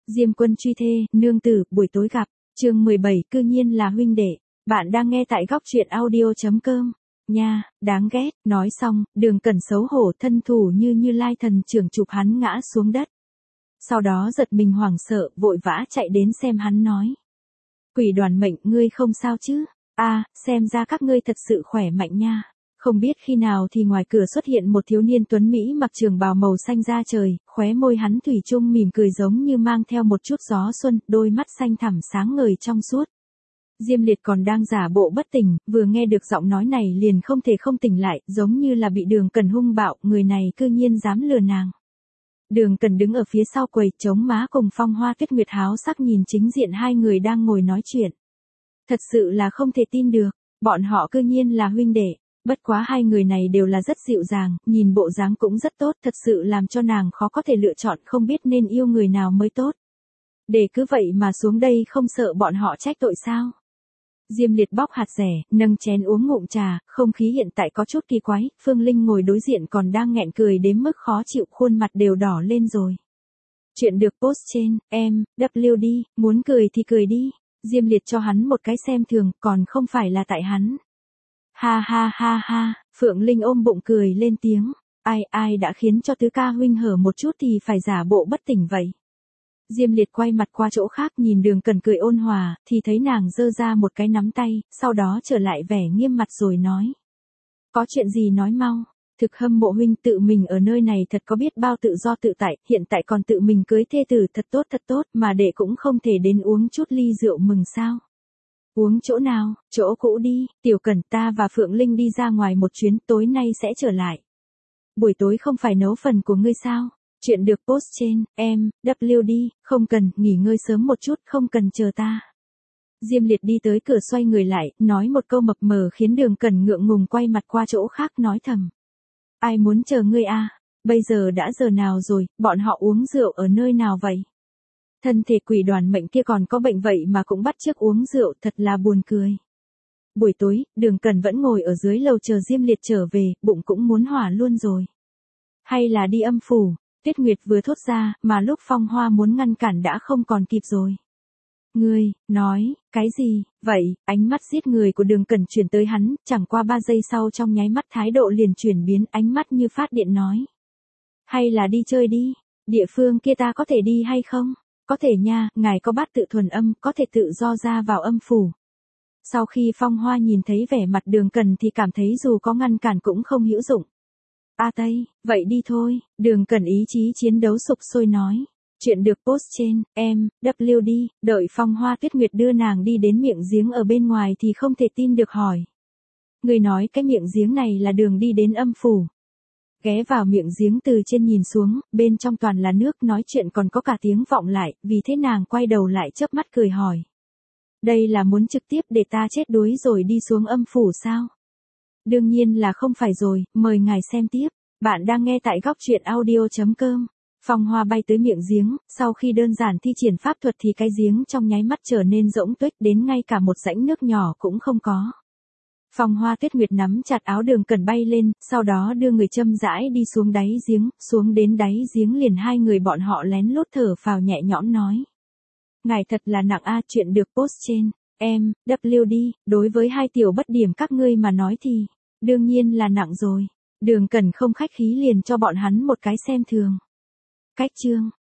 Diêm Quân truy thê, nương tử, buổi tối gặp, chương 17, cư nhiên là huynh đệ. Bạn đang nghe tại góc truyện audio.com. Nha, đáng ghét, nói xong, Đường Cẩn xấu hổ thân thủ như Lai thần trưởng chụp hắn ngã xuống đất. Sau đó giật mình hoảng sợ, vội vã chạy đến xem hắn nói. Quỷ Đoàn Mệnh, ngươi không sao chứ? Xem ra các ngươi thật sự khỏe mạnh nha. Không biết khi nào thì ngoài cửa xuất hiện một thiếu niên tuấn Mỹ mặc trường bào màu xanh da trời, khóe môi hắn thủy chung mỉm cười giống như mang theo một chút gió xuân, đôi mắt xanh thẳm sáng ngời trong suốt. Diêm Liệt còn đang giả bộ bất tỉnh, vừa nghe được giọng nói này liền không thể không tỉnh lại, giống như là bị Đường Cẩn hung bạo, người này cư nhiên dám lừa nàng. Đường Cẩn đứng ở phía sau quầy, chống má cùng Phong Hoa Tuyết Nguyệt háo sắc nhìn chính diện hai người đang ngồi nói chuyện. Thật sự là không thể tin được, bọn họ cư nhiên là huynh đệ. Bất quá hai người này đều là rất dịu dàng, nhìn bộ dáng cũng rất tốt, thật sự làm cho nàng khó có thể lựa chọn, không biết nên yêu người nào mới tốt. Để cứ vậy mà xuống đây không sợ bọn họ trách tội sao? Diêm Liệt bóc hạt rẻ, nâng chén uống ngụm trà, không khí hiện tại có chút kỳ quái, Phương Linh ngồi đối diện còn đang nghẹn cười đến mức khó chịu, khuôn mặt đều đỏ lên rồi. Chuyện được post trên, MWD, muốn cười thì cười đi. Diêm Liệt cho hắn một cái xem thường, còn không phải là tại hắn. Ha ha ha ha, Phượng Linh ôm bụng cười lên tiếng. Ai đã khiến cho tứ ca huynh hở một chút thì phải giả bộ bất tỉnh vậy. Diêm Liệt quay mặt qua chỗ khác nhìn Đường Cẩn cười ôn hòa, thì thấy nàng giơ ra một cái nắm tay, sau đó trở lại vẻ nghiêm mặt rồi nói. Có chuyện gì nói mau, thực hâm mộ huynh, tự mình ở nơi này thật có biết bao tự do tự tại, hiện tại còn tự mình cưới thê tử, thật tốt, mà đệ cũng không thể đến uống chút ly rượu mừng sao. Uống chỗ nào, chỗ cũ đi, Tiểu Cẩn, ta và Phượng Linh đi ra ngoài một chuyến, tối nay sẽ trở lại. Buổi tối không phải nấu phần của ngươi sao? Chuyện được post trên, MWD, không cần, nghỉ ngơi sớm một chút, không cần chờ ta. Diêm Liệt đi tới cửa xoay người lại, nói một câu mập mờ khiến Đường Cẩn ngượng ngùng quay mặt qua chỗ khác nói thầm. Ai muốn chờ ngươi à? Bây giờ đã giờ nào rồi, bọn họ uống rượu ở nơi nào vậy? Thân thể Quỷ Đoàn Mệnh kia còn có bệnh vậy mà cũng bắt chước uống rượu, thật là buồn cười. Buổi tối, Đường Cẩn vẫn ngồi ở dưới lầu chờ Diêm Liệt trở về, bụng cũng muốn hỏa luôn rồi. Hay là đi âm phủ? Tuyết Nguyệt vừa thốt ra, mà lúc Phong Hoa muốn ngăn cản đã không còn kịp rồi. Ngươi, nói, cái gì, vậy, ánh mắt giết người của Đường Cẩn chuyển tới hắn, chẳng qua 3 giây sau trong nháy mắt thái độ liền chuyển biến, ánh mắt như phát điện nói. Hay là đi chơi đi, địa phương kia ta có thể đi hay không? Có thể nha, ngài có bát tự thuần âm, có thể tự do ra vào âm phủ. Sau khi Phong Hoa nhìn thấy vẻ mặt Đường Cẩn thì cảm thấy dù có ngăn cản cũng không hữu dụng. Tây, vậy đi thôi, Đường Cẩn ý chí chiến đấu sục sôi nói. Chuyện được post trên, MWD, đợi Phong Hoa Tuyết Nguyệt đưa nàng đi đến miệng giếng ở bên ngoài thì không thể tin được hỏi. Người nói cái miệng giếng này là đường đi đến âm phủ. Ghé vào miệng giếng từ trên nhìn xuống, bên trong toàn là nước, nói chuyện còn có cả tiếng vọng lại, vì thế nàng quay đầu lại chớp mắt cười hỏi. Đây là muốn trực tiếp để ta chết đuối rồi đi xuống âm phủ sao? Đương nhiên là không phải rồi, mời ngài xem tiếp. Bạn đang nghe tại góc truyện audio.com. Phong Hoa bay tới miệng giếng, sau khi đơn giản thi triển pháp thuật thì cái giếng trong nháy mắt trở nên rỗng tuếch, đến ngay cả một rãnh nước nhỏ cũng không có. Phong Hoa Tuyết Nguyệt nắm chặt áo Đường Cẩn bay lên, sau đó đưa người châm rãi đi xuống đáy giếng, xuống đến đáy giếng liền hai người bọn họ lén lút thở phào nhẹ nhõm nói. Ngài thật là nặng chuyện được post trên, MWD, đối với hai tiểu bất điểm các ngươi mà nói thì, đương nhiên là nặng rồi. Đường Cẩn không khách khí liền cho bọn hắn một cái xem thường. Cách chương.